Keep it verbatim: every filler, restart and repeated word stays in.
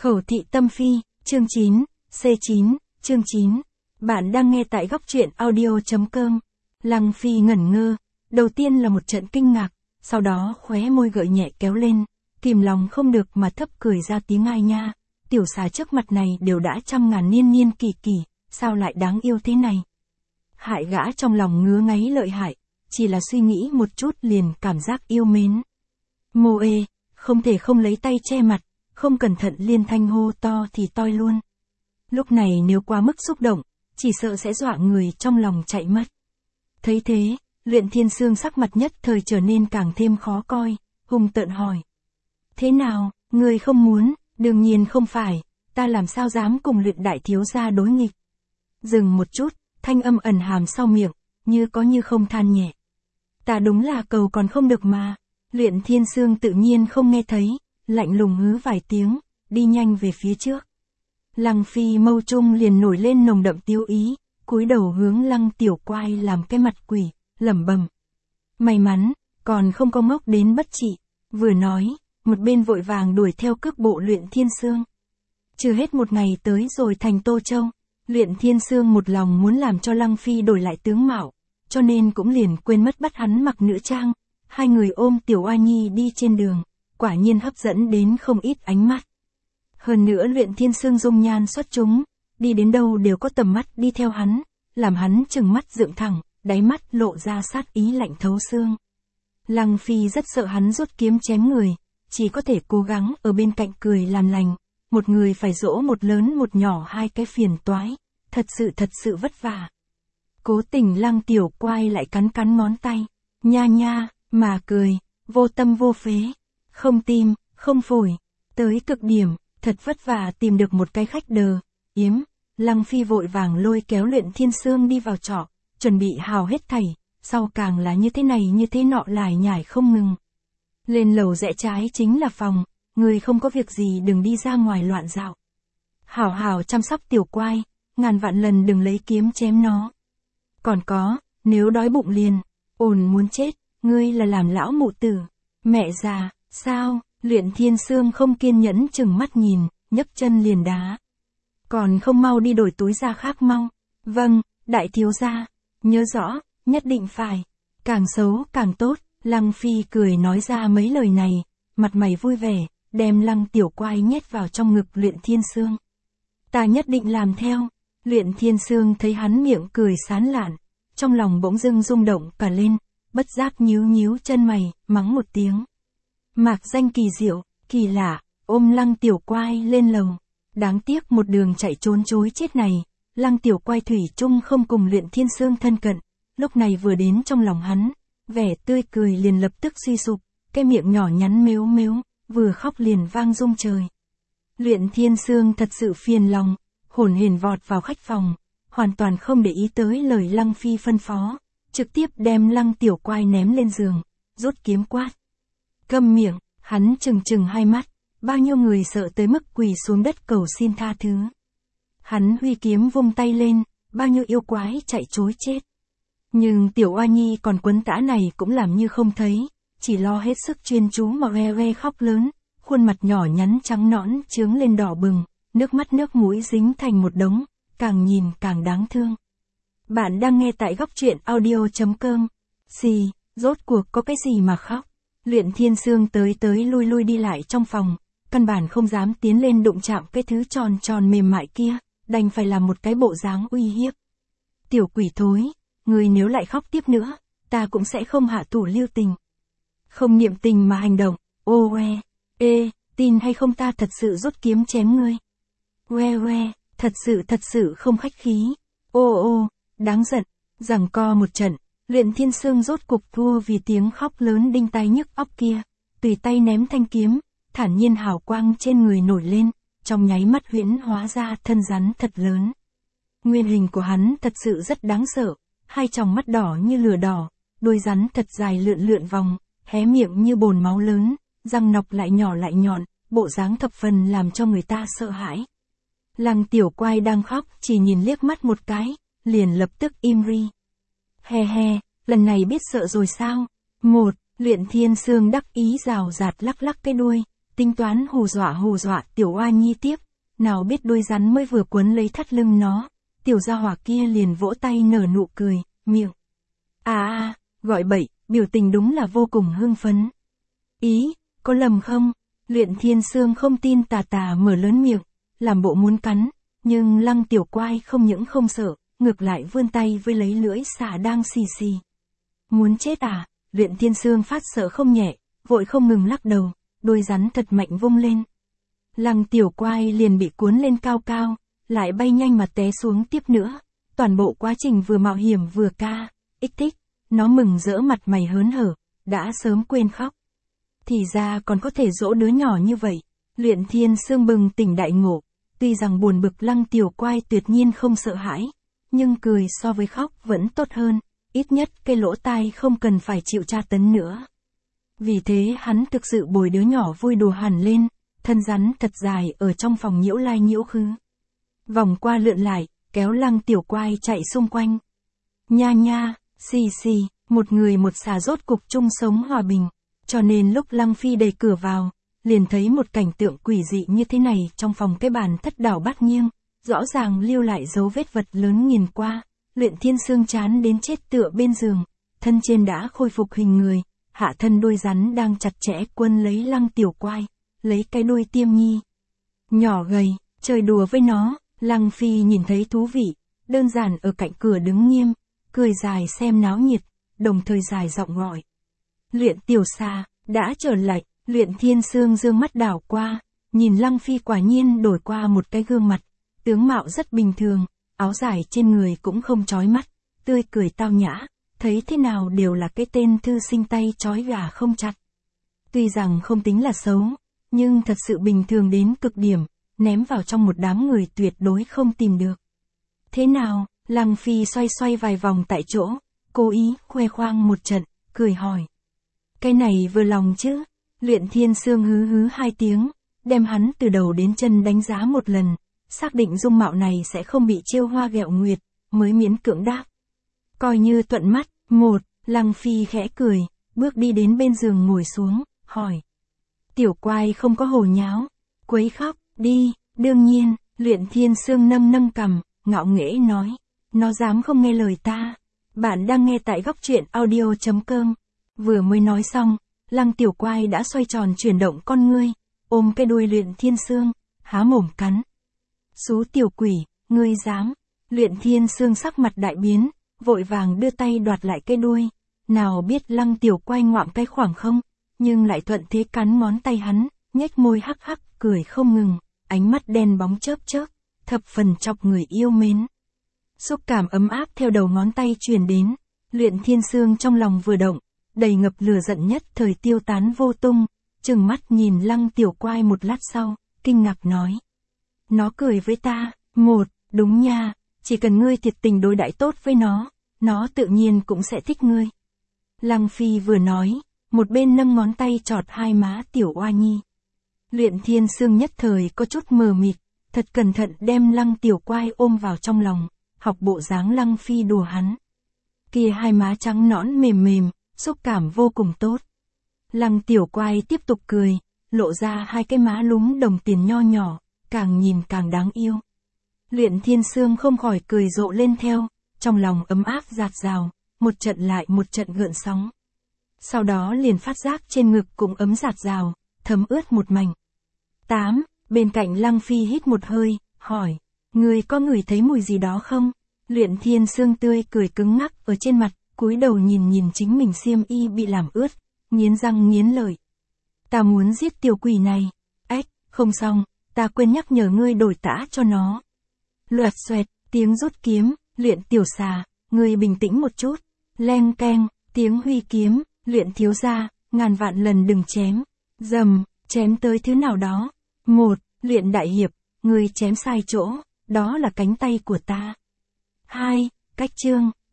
Khẩu thị tâm phi, chương chín, C chín, chương chín. Bạn đang nghe tại góc truyện audio chấm com. Lăng Phi ngẩn ngơ, đầu tiên là một trận kinh ngạc, sau đó khóe môi gợi nhẹ kéo lên, kìm lòng không được mà thấp cười ra tiếng ai nha, tiểu xà trước mặt này đều đã trăm ngàn niên niên kỳ kỳ, sao lại đáng yêu thế này. Hại gã trong lòng ngứa ngáy lợi hại, chỉ là suy nghĩ một chút liền cảm giác yêu mến. Mô ê, không thể không lấy tay che mặt, không cẩn thận liên thanh hô to thì toi luôn. Lúc này nếu quá mức xúc động, chỉ sợ sẽ dọa người trong lòng chạy mất. Thấy thế, Luyện Thiên Sương sắc mặt nhất thời trở nên càng thêm khó coi, hung tợn hỏi. Thế nào, người không muốn, đương nhiên không phải, ta làm sao dám cùng Luyện đại thiếu gia đối nghịch. Dừng một chút, thanh âm ẩn hàm sau miệng, như có như không than nhẹ. Ta đúng là cầu còn không được mà. Luyện Thiên Sương tự nhiên không nghe thấy, lạnh lùng hứ vài tiếng, đi nhanh về phía trước. Lăng Phi mâu trung liền nổi lên nồng đậm tiêu ý, cúi đầu hướng Lăng Tiểu Quai làm cái mặt quỷ, lẩm bẩm. May mắn, còn không có ngốc đến bất trị, vừa nói, một bên vội vàng đuổi theo cước bộ Luyện Thiên Sương. Chưa hết một ngày tới rồi thành Tô Châu, Luyện Thiên Sương một lòng muốn làm cho Lăng Phi đổi lại tướng mạo, cho nên cũng liền quên mất bắt hắn mặc nữ trang, hai người ôm Tiểu Oa Nhi đi trên đường, quả nhiên hấp dẫn đến không ít ánh mắt. Hơn nữa Luyện Thiên Sương dung nhan xuất chúng, đi đến đâu đều có tầm mắt đi theo hắn, làm hắn trừng mắt dựng thẳng, đáy mắt lộ ra sát ý lạnh thấu xương. Lăng Phi rất sợ hắn rút kiếm chém người, chỉ có thể cố gắng ở bên cạnh cười làm lành, một người phải dỗ một lớn một nhỏ hai cái phiền toái, thật sự thật sự vất vả. Cố tình Lăng Tiểu Quai lại cắn cắn ngón tay, nha nha, mà cười, vô tâm vô phế, không tim, không phổi, tới cực điểm, thật vất vả tìm được một cái khách đờ, yếm. Lăng Phi vội vàng lôi kéo Luyện Thiên Sương đi vào trọ, chuẩn bị hào hết thảy, sau càng là như thế này như thế nọ lải nhải không ngừng. Lên lầu rẽ trái chính là phòng, người không có việc gì đừng đi ra ngoài loạn dạo. Hảo hảo chăm sóc Tiểu Quai, ngàn vạn lần đừng lấy kiếm chém nó. Còn có, nếu đói bụng liền, ồn muốn chết, ngươi là làm lão mụ tử. Mẹ già, sao? Luyện Thiên Sương không kiên nhẫn chừng mắt nhìn, nhấc chân liền đá. Còn không mau đi đổi túi da khác mau. Vâng, đại thiếu gia, nhớ rõ, nhất định phải. Càng xấu càng tốt, Lăng Phi cười nói ra mấy lời này, mặt mày vui vẻ, đem Lăng Tiểu Quai nhét vào trong ngực Luyện Thiên Sương. Ta nhất định làm theo. Luyện Thiên Sương thấy hắn miệng cười sán lạn, trong lòng bỗng dưng rung động cả lên, bất giác nhíu nhíu chân mày, mắng một tiếng. Mạc danh kỳ diệu, kỳ lạ, ôm Lăng Tiểu Quai lên lầu. Đáng tiếc một đường chạy trốn chối chết này, Lăng Tiểu Quai thủy chung không cùng Luyện Thiên Sương thân cận, lúc này vừa đến trong lòng hắn, vẻ tươi cười liền lập tức suy sụp, cái miệng nhỏ nhắn mếu mếu, vừa khóc liền vang rung trời. Luyện Thiên Sương thật sự phiền lòng, hổn hển vọt vào khách phòng, hoàn toàn không để ý tới lời Lăng Phi phân phó, trực tiếp đem Lăng Tiểu Quai ném lên giường, rút kiếm quát. Câm miệng, hắn trừng trừng hai mắt, bao nhiêu người sợ tới mức quỳ xuống đất cầu xin tha thứ. Hắn huy kiếm vung tay lên, bao nhiêu yêu quái chạy trối chết. Nhưng Tiểu Oa Nhi còn quấn tã này cũng làm như không thấy, chỉ lo hết sức chuyên chú mà re re khóc lớn, khuôn mặt nhỏ nhắn trắng nõn chướng lên đỏ bừng, nước mắt nước mũi dính thành một đống, càng nhìn càng đáng thương. Bạn đang nghe tại góc truyện audio chấm com. Xì, rốt cuộc có cái gì mà khóc? Luyện Thiên Sương tới tới lui lui đi lại trong phòng, căn bản không dám tiến lên đụng chạm cái thứ tròn tròn mềm mại kia, đành phải làm một cái bộ dáng uy hiếp. Tiểu quỷ thối, người nếu lại khóc tiếp nữa, ta cũng sẽ không hạ thủ lưu tình. Không niệm tình mà hành động, ô oe, ê, tin hay không ta thật sự rút kiếm chém ngươi. Oe oe, thật sự thật sự không khách khí. Ô ô, đáng giận, giằng co một trận. Luyện Thiên Sương rốt cục thua vì tiếng khóc lớn đinh tai nhức óc kia, tùy tay ném thanh kiếm, thản nhiên hào quang trên người nổi lên, trong nháy mắt huyễn hóa ra thân rắn thật lớn. Nguyên hình của hắn thật sự rất đáng sợ, hai tròng mắt đỏ như lửa đỏ, đuôi rắn thật dài lượn lượn vòng, hé miệng như bồn máu lớn, răng nọc lại nhỏ lại nhọn, bộ dáng thập phần làm cho người ta sợ hãi. Lăng Tiểu Quai đang khóc chỉ nhìn liếc mắt một cái, liền lập tức im ri. He he, lần này biết sợ rồi sao? Một, Luyện Thiên Sương đắc ý rào rạt lắc lắc cái đuôi, tính toán hù dọa hù dọa tiểu oa nhi tiếp, nào biết đuôi rắn mới vừa quấn lấy thắt lưng nó, tiểu gia hỏa kia liền vỗ tay nở nụ cười, miệng. À à, gọi bậy, biểu tình đúng là vô cùng hưng phấn. Ý, có lầm không? Luyện Thiên Sương không tin tà tà mở lớn miệng, làm bộ muốn cắn, nhưng Lăng Tiểu Quai không những không sợ, ngược lại vươn tay với lấy lưỡi xả đang xì xì. Muốn chết à? Luyện Thiên Sương phát sợ không nhẹ, vội không ngừng lắc đầu, đuôi rắn thật mạnh vung lên. Lăng Tiểu Quai liền bị cuốn lên cao cao, lại bay nhanh mà té xuống tiếp nữa. Toàn bộ quá trình vừa mạo hiểm vừa ca, ích thích, nó mừng rỡ mặt mày hớn hở, đã sớm quên khóc. Thì ra còn có thể dỗ đứa nhỏ như vậy. Luyện Thiên Sương bừng tỉnh đại ngộ, tuy rằng buồn bực Lăng Tiểu Quai tuyệt nhiên không sợ hãi, nhưng cười so với khóc vẫn tốt hơn, ít nhất cái lỗ tai không cần phải chịu tra tấn nữa. Vì thế hắn thực sự bồi đứa nhỏ vui đùa hẳn lên, thân rắn thật dài ở trong phòng nhiễu lai nhiễu khứ. Vòng qua lượn lại, kéo Lăng Tiểu Quai chạy xung quanh. Nha nha, xì xì, một người một xà rốt cục chung sống hòa bình, cho nên lúc Lăng Phi đẩy cửa vào, liền thấy một cảnh tượng quỷ dị như thế này trong phòng cái bàn thất đảo bát nghiêng, rõ ràng lưu lại dấu vết vật lớn nhìn qua, Luyện Thiên Sương chán đến chết tựa bên giường, thân trên đã khôi phục hình người, hạ thân đuôi rắn đang chặt chẽ quấn lấy Lăng Tiểu Quai, lấy cái đuôi tiêm nhi. Nhỏ gầy, chơi đùa với nó, Lăng Phi nhìn thấy thú vị, đơn giản ở cạnh cửa đứng nghiêm, cười dài xem náo nhiệt, đồng thời dài giọng gọi. Luyện Tiểu Xà, đã trở lại. Luyện Thiên Sương dương mắt đảo qua, nhìn Lăng Phi quả nhiên đổi qua một cái gương mặt, tướng mạo rất bình thường, áo dài trên người cũng không chói mắt, tươi cười tao nhã, thấy thế nào đều là cái tên thư sinh tay chói gà không chặt. Tuy rằng không tính là xấu, nhưng thật sự bình thường đến cực điểm, ném vào trong một đám người tuyệt đối không tìm được. Thế nào? Lăng Phi xoay xoay vài vòng tại chỗ, cố ý khoe khoang một trận, cười hỏi. Cái này vừa lòng chứ? Luyện Thiên Sương hứ hứ hai tiếng, đem hắn từ đầu đến chân đánh giá một lần, xác định dung mạo này sẽ không bị chiêu hoa ghẹo nguyệt, mới miễn cưỡng đáp. Coi như thuận mắt, một, Lăng Phi khẽ cười, bước đi đến bên giường ngồi xuống, hỏi. Tiểu Quai không có hồ nháo, quấy khóc, đi, đương nhiên, Luyện Thiên Sương nâng nâng cằm, ngạo nghễ nói, nó dám không nghe lời ta. Bạn đang nghe tại góc truyện audio chấm com, vừa mới nói xong. Lăng Tiểu Quai đã xoay tròn chuyển động con ngươi, ôm cái đuôi Luyện Thiên Sương, há mồm cắn. Xú tiểu quỷ, ngươi dám. Luyện Thiên Sương sắc mặt đại biến, vội vàng đưa tay đoạt lại cái đuôi. Nào biết Lăng Tiểu Quai ngoạm cái khoảng không, nhưng lại thuận thế cắn ngón tay hắn, nhếch môi hắc hắc, cười không ngừng, ánh mắt đen bóng chớp chớp, thập phần chọc người yêu mến. Xúc cảm ấm áp theo đầu ngón tay truyền đến, Luyện Thiên Sương trong lòng vừa động, đầy ngập lửa giận nhất thời tiêu tán vô tung, trừng mắt nhìn Lăng Tiểu Quai một lát sau, kinh ngạc nói. Nó cười với ta, một, đúng nha, chỉ cần ngươi thiệt tình đối đãi tốt với nó, nó tự nhiên cũng sẽ thích ngươi. Lăng Phi vừa nói, một bên nâng ngón tay chọt hai má Tiểu Oa Nhi. Luyện Thiên Sương nhất thời có chút mờ mịt, thật cẩn thận đem Lăng Tiểu Quai ôm vào trong lòng, học bộ dáng Lăng Phi đùa hắn. Kia hai má trắng nõn mềm mềm, xúc cảm vô cùng tốt. Lăng Tiểu Quai tiếp tục cười, lộ ra hai cái má lúm đồng tiền nho nhỏ, càng nhìn càng đáng yêu. Luyện Thiên Sương không khỏi cười rộ lên theo, trong lòng ấm áp dạt dào, một trận lại một trận gợn sóng. Sau đó liền phát giác trên ngực cũng ấm dạt dào, thấm ướt một mảnh. tám. Bên cạnh Lăng Phi hít một hơi, hỏi, người có ngửi thấy mùi gì đó không? Luyện Thiên Sương tươi cười cứng ngắc ở trên mặt, cúi đầu nhìn nhìn chính mình xiêm y bị làm ướt, nghiến răng nghiến lợi. Ta muốn giết tiểu quỷ này. Ếch, không xong, ta quên nhắc nhở ngươi đổi tã cho nó. Loạt xoẹt, tiếng rút kiếm, Luyện Tiểu Xà, ngươi bình tĩnh một chút. Leng keng, tiếng huy kiếm, Luyện thiếu gia, ngàn vạn lần đừng chém. Dầm, chém tới thứ nào đó. Một, Luyện đại hiệp, ngươi chém sai chỗ, đó là cánh tay của ta. Hai, cách chương.